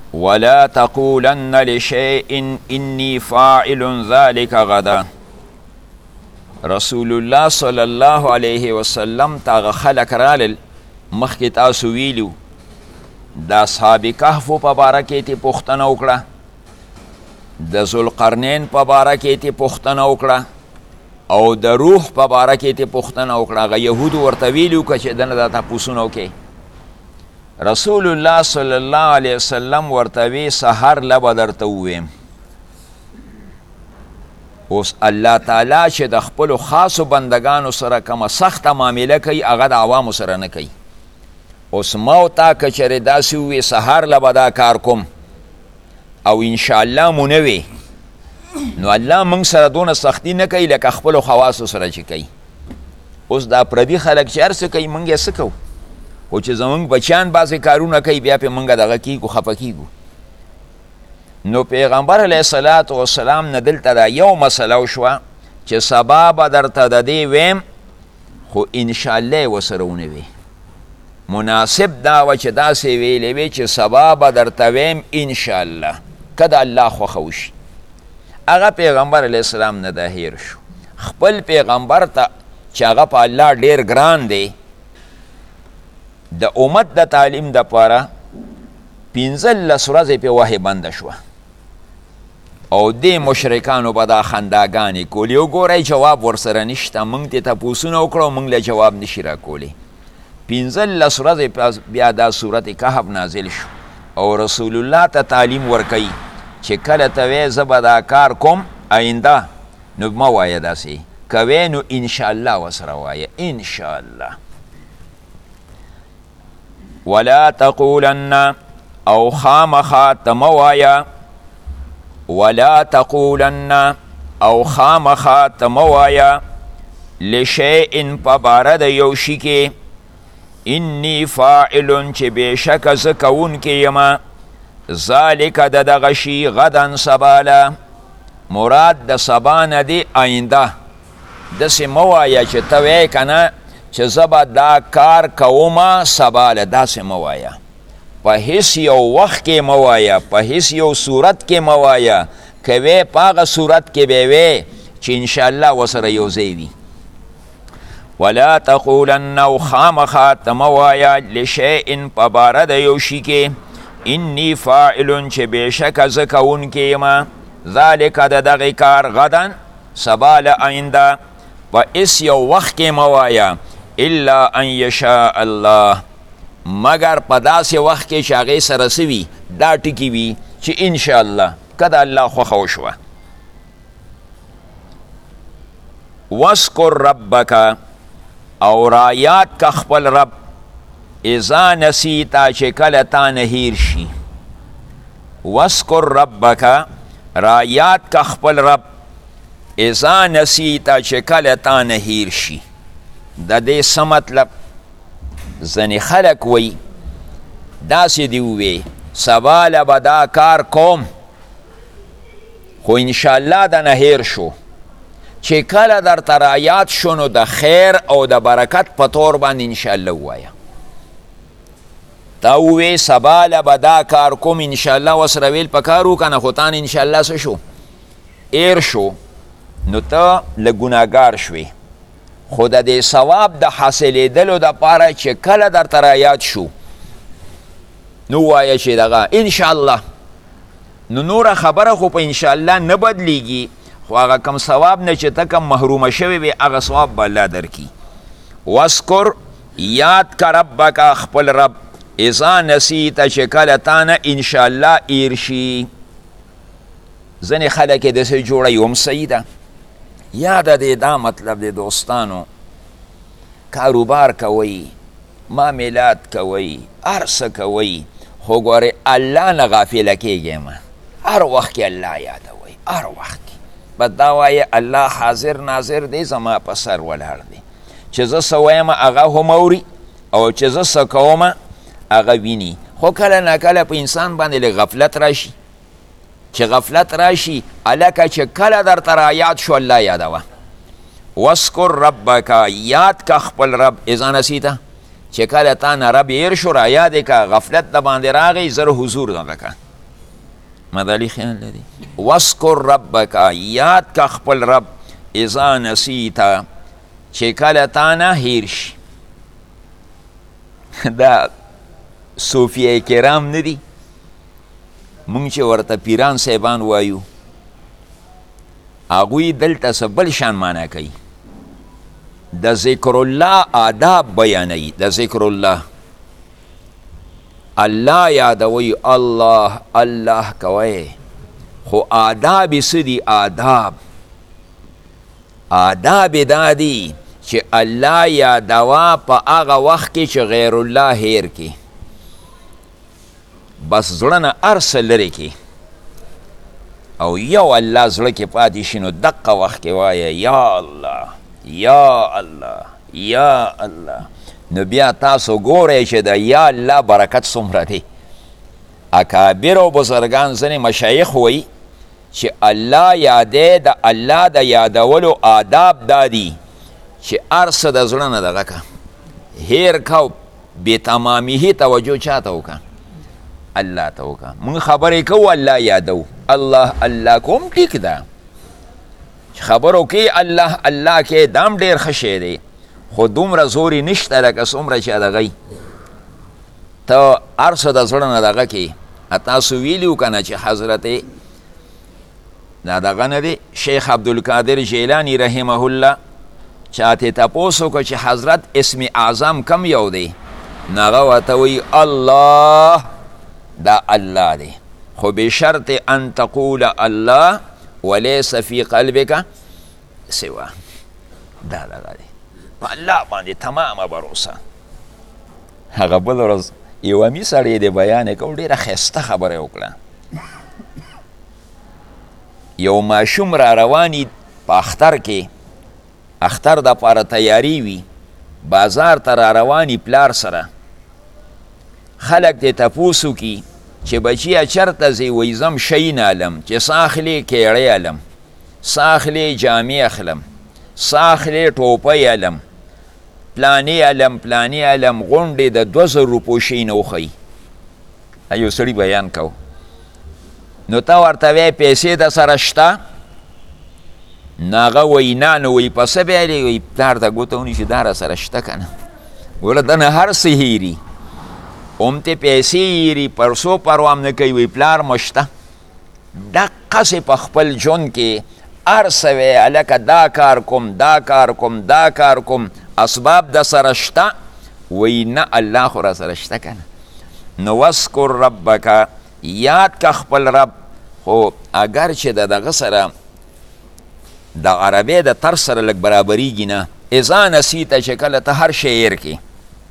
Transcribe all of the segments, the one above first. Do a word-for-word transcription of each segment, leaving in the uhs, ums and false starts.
ولا تقولن لشيء إني فاعل ذلك غدا. رسول الله صلی الله علیه وسلم تاغه خلق رالل مخکې تاسو ویلو د اصحاب کهفو په باره کې تې پوښتنه وکړه، د ذوالقرنین په باره کې تې پوښتنه وکړه او د روح په باره کې تې پوښتنه وکړه. هغه یهودو ورته ویلي که چې دنه دا تپوسونه وکړي. رسول الله صلی الله علیه وسلم ورته وی سحر لبه درته وویم. اوس الله تعالی چې د خپلو خاصو بندگانو سره کومه سخته معامله کوي هغه د عوامو سره نه کوي. اوس ما تا که چېرې داسې ووی سحر لبه دا کار کوم او انشاءالله مو نه وی، نو الله موږ سره دونه سختی نه کوي لکه خپلو خواصو سره چې کوي. اوس دا پردي خلک چې هر څه کوي موږ یې څه کوو، خو چې زموږ بچیان بعضې کارونه کوي بیا پې موږ دغه کیږو خفه کیږو. نو پیغمبر علیه صلات وسلام نه دلته دا یو مسله وشوه چې سبا به درته د دې ویم خو انشاءالله یې ورسره ونه وی. مناسب دا وه چې داسې ویلې وی چې سبا به درته ویم انشاءالله که د الله خوښه وشي. هغه پیغمبر علیه السلام نه دا هیر شو. خپل پیغمبر ته چې هغه په الله ډیر ګران دی د امت د تعلیم دپاره پنځلس ورځې پې وحی بنده شوه او دې مشرکانو به دا خنداګانې کولې. وګورئ جواب ورسره نشته، موږ تې تپوسونه وکړو موږ له جواب نشي راکولی. پنځلس ورځې بیا دا صورت کهف نازل شو او رسول الله ته تعلیم ورکوي چې کله ته وی زه به دا کار کوم آینده نو مه وایه داسې، کوې نو انشاءالله ورسره وایه انشاءالله. ولا تقولن او خامخا ته مه وایه، ولا تقولن او خامخا ته مه وایه لشیء په باره د یو شي کې انی فاعل چې بېشکه زه کوونکی یمه ذالک د دغه شي غدا سباله. مراد د سبا نه دی آینده. داسې مه وایه چې ته وایې که نه چې زه به دا کار کومه سباله، داسې مه وایه. په هیڅ یو وخت کې مه وایه، په هیڅ یو صورت کې مه وایه. که وی په هغه صورت کې به وی چې انشاءالله ورسره یو ځای وي. ولا تقولن او خامخا ته مه وایه لشیء په باره د یو شي کې انی فاعل چې بېشکه زه کوونکی یمه ذالک د دغې کار غدا سباله آینده. په هیڅ یو وخت کې مه وایه الا ان یشاء الله، مگر په داسې وخت کې چې هغې سره څه وي دا ټکي وي چې انشاءالله که د الله خوښه وشوه. واذکر ربک او رایات که خپل رب اذا نسیتا چې کله تا نه هیر شي. واذکر ربک رایات که خپل رب اذا نسیتا چې کله تا نه هیر شي. د دې څه مطلب؟ ځینې خلک وی داسې دې ووی سباله به دا کار کوم خو انشاءالله د نه هیر شو، چې کله درته رایات شو نو د خیر او د برکت په طور باندې انشاءالله ووایه. تا ووی سباله به دا کار کوم انشاءالله ورسره ویل پکار و که نه خو تان انشاءالله څه شو ایر شو، نو ته له ګناهګار شوې. خو د دې ثواب د حاصلېدلو دپاره چې کله درته رایات شو نو وایه چې دغه انشاءالله، نو نوره خبره خو په انشاءالله نه بدلیږي، خو هغه کم ثواب نه چې ته کم محرومه شوی وي هغه ثواب به الله درکي. واذکر یاد که ربک خپل رب اذا نسیته چې کله تا نه انشاءالله ایر شي. ځینې خلک یې داسې جوړوي هم صحیح ده. یاده دی دا مطلب دی دوستانو، کاروبار کوئ، معاملات کوئ، هر څه کوئ، خو ګورئ الله نه غافله کیږئ مه. هر وخت کې الله یادوئ، هر وخت کې بس دا وایې الله حاضر ناظر دی زما په سر ولاړ دی، چې زه څه وایم هغه هم اوري او چې زه څه کوم هغه ویني. خو کله ناکله په انسان باندې لږ غفلت راشي، چې غفلت راشي هلکه چې کله درته رایاد شو الله یادوه. واذکر ربک یاد که خپل رب اذا نسیته چې کله تا نه رب هیر شو رایاد یې که غفلت د باندې راغی زر حضور نه لکه مدلی خیال لري وذکر ربک یاد کا خپل رب اذا نسیتا چې کله تا نه هیر شي دا صوفیه کرام نه دي مونږ چې ورته پیران صاحبان وایو هغوی دلته څه بل شان معنا کوي د ذکر الله آداب بیانوي د ذکر الله الله یادوي الله الله کوي خو آداب څه دي آداب آداب دا دي چې الله یادوا په هغه وخت کې چې غیر الله هیر کی بس زړه نه هر څه لرې کی او یو الله زړه کې پاتې شي نو دقه وخت کې وایه یا الله یا الله یا الله نو بیا تاسو ګورئ چې د یا الله برکت څومره دی اکابر او بزرگان ځینې مشایخ وایي چې الله یادې د الله د یادولو آداب دا دي چې هر څه د زړه نه دغه که هیر که بې تمامیه توجه چا ته وکړه الله ته وکړه موږ خبرې کوو الله یادو الله الله کوم ټیک ده چې خبرو کې الله الله کې دام ډېر ښه شی دی خو دومره زوري نشته لکه څومره چې دغی ته هر څه د زړه نه دغه کې تاسو ویلي و که نه چې حضرت دا دغه نه دی شیخ عبدالقادر جیلانی رحمه الله چاته تپوس وکړه چې حضرت اسم اعظم کم یو دی نو هغه ورته وایي الله دا الله دی خو بشرط ان تقول الله وليس في قلبك سوا دا دغه دی په الله باندې تمامه بروسه هغه بل ورځ یو امي سړی دی بیان یې کول ډېره ښایسته خبره وکړه یو ماشوم را رواني په اختر کې اختر د پاره تیاری وي بازار ته را رواني پلار سره خلک دې تپوس وکړي چې بچیه چېرته ځې وایي ځم شی نه الم چې څه اخلې کیړی الم څه اخلې جامې اخلم څه اخلې ټوپۍ الم پلانې الم پلانې الم غونډې د دوه زره روپو شی نه وښیي یو سړي بیان کو نو ته ورته وایې پیسې د سره شته نو هغه وایي نه نو وایي په څه بیا دی وایي پلار ته ګوته ونیسي دا را سره شته که نه ګوره ده نه هر څه هیري هم ته پیسې هیري پرسو پروام نه کوي وایي پلار مو شته دقسې په خپل ژوند کې هر څه وی هلکه دا کار کوم دا کار کوم دا کار کوم اسباب د سره شته وایي نه الله خو را سره شته که نه نو وذکر ربک یاد که خپل رب خو اگر چې د دغه سره د عربی د طرز سره لږ برابریږي نه اذا نسیته چې کله ته هر شی هیر کړي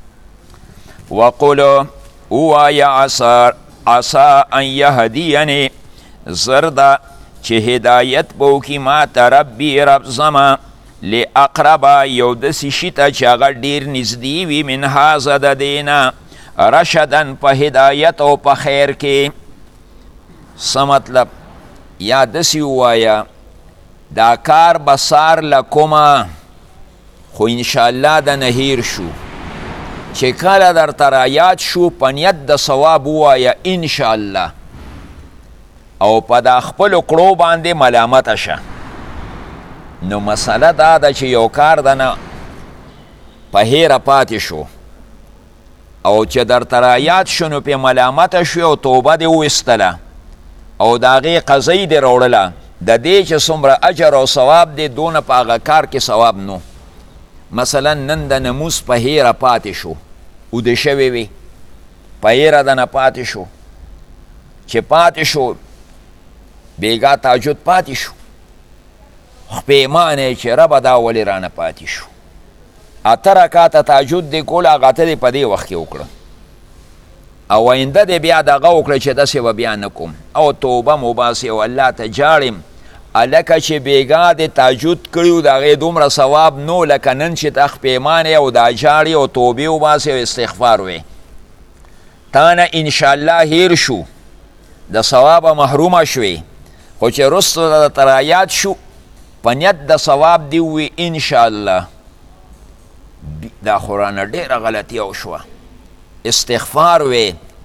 وقلو ووایه عسا ان یهدینې زر ده چې هدایت به وکړي ما ته ربي رب زما لاقربه یو داسې شي ته چې هغه ډېر نږدې وي من هذا د دې نه رشدن په هدایت او په خیر کې څه مطلب یا داسې ووایه دا کار به سار لکومه خو انشاءالله د نه هیر شو چې کله درته رایاد شو په نیت د ثواب ووایه انشاءالله او په دا خپلو کړو باندې ملامته شه نو مسله دا ده چې یو کار د نه په هیره پاتې شو او چې درته رایاد شو نو پې ملامته شو او توبه دې وویستله او د هغې قضۍ دې راوړله د دې چې څومره اجر او ثواب دی دونه په هغه کار کې ثواب نو مثلا نن د نموز په هیره پاتې شو اوده شوی وي په هیره د نه پاتې شو چې پاتې شو بیګا تهجد پاتې شو خپیمانه چې ربه دا ولې رانه پاتې شو اته رکاته تهجد دی کول هغه ته دې په دې وخت کې وکړه او آینده دې بیا دغه وکړه چې داسې به بیا نه کوم او توبه مو باسې او الله ته جاړم هلکه چې بیګا دې تهجد کړي د هغې دومره ثواب نو لکه نن چې ته خپیمانې او دا جاړې او توبې وباسې او استغفار وې تا نه انشاءالله هیر شو د ثوابه محرومه شوې خو چې رستو درته رایاد شو په نیت د ثواب دې ووي انشاءالله دا خو رانه ډېره غلطي وشوه استغفار وې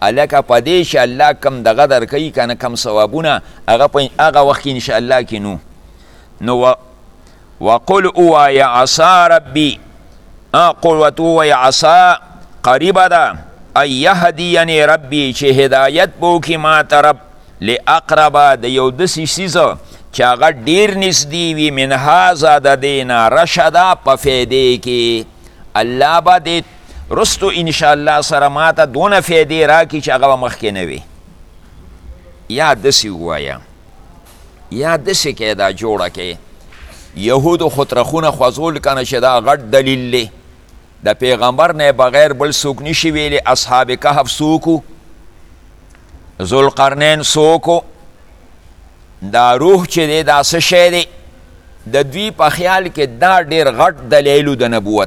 الکه په دې چې الله کم دغه درکوي که نه کم ثوابونه هغه په هغه وخت کې انشاءالله کې نو نو وقل اوایه عصا ربي قل ورته ووایه عصا قریبه ده ان یهدیني ربي چې هدایت به وکړي ما ته رب لاقربه د یو داسې څیزه چې هغه ډېر نږدې وي من هذا د دې نه رشده په فایدې کې الله به دې رستو انشاءالله سره ما ته دونه فایدې راکړي چې هغه به مخکې نه وي یا داسې ووایه یا داسې کې دا جوړه کې یهودو خطرخونه خوځول کنه چې دا غټ دلیل دی د پیغمبر نه بغیر بل څوک نشي ویلی اصحاب کهف څوکو ذوالقرنین څوکو دا روح چې دی دا څه شی دی د دوی په خیال کې دا ډېر غټ دلیلو د نبوت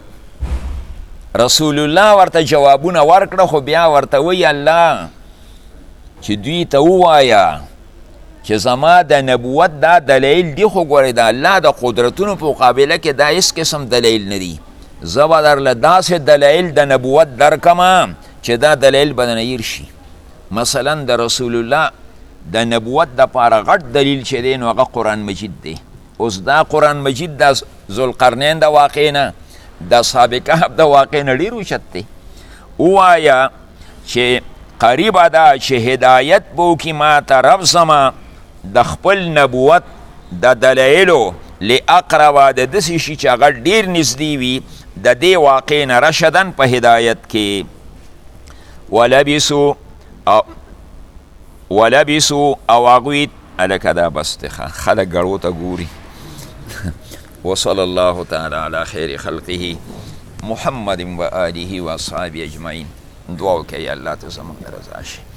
رسول الله ورته جوابونه ورکړه خو بیا ورته وی الله چې دوی ته ووایه چې زما د نبوت دا دلیل دی خو ګورې د الله د قدرتونو په مقابله کې دا هیڅ قسم دلیل نه دی زه به درله داسې دلیل د نبوت درکمه چې دا دلیل به نه هیر شي مثلا د رسول الله د نبوت دپاره غټ دلیل چې دی نو هغه قرآن مجید دی اوس دا قرآن مجید د ذوالقرنین د واقع نه د اصحاب کهف د واقع نه ډېر اوچت دی ووایه چې قریبه ده چې هدایت به وکړي ما ته رب زما د خپل نبوت د دلایلو لاقربه د داسې شي چې هغه ډېر نږدې وي د دې واقع نه رشدن په هدایت کې ولبسو او ولبسو او هغوی هلکه دا بس دی خلک ګړو ته ګوري وصلی الله تعالی علی خیر خلقه محمد و آله و اصحابه اجمعین دعا وکړئ الله ته زموږ رضا شي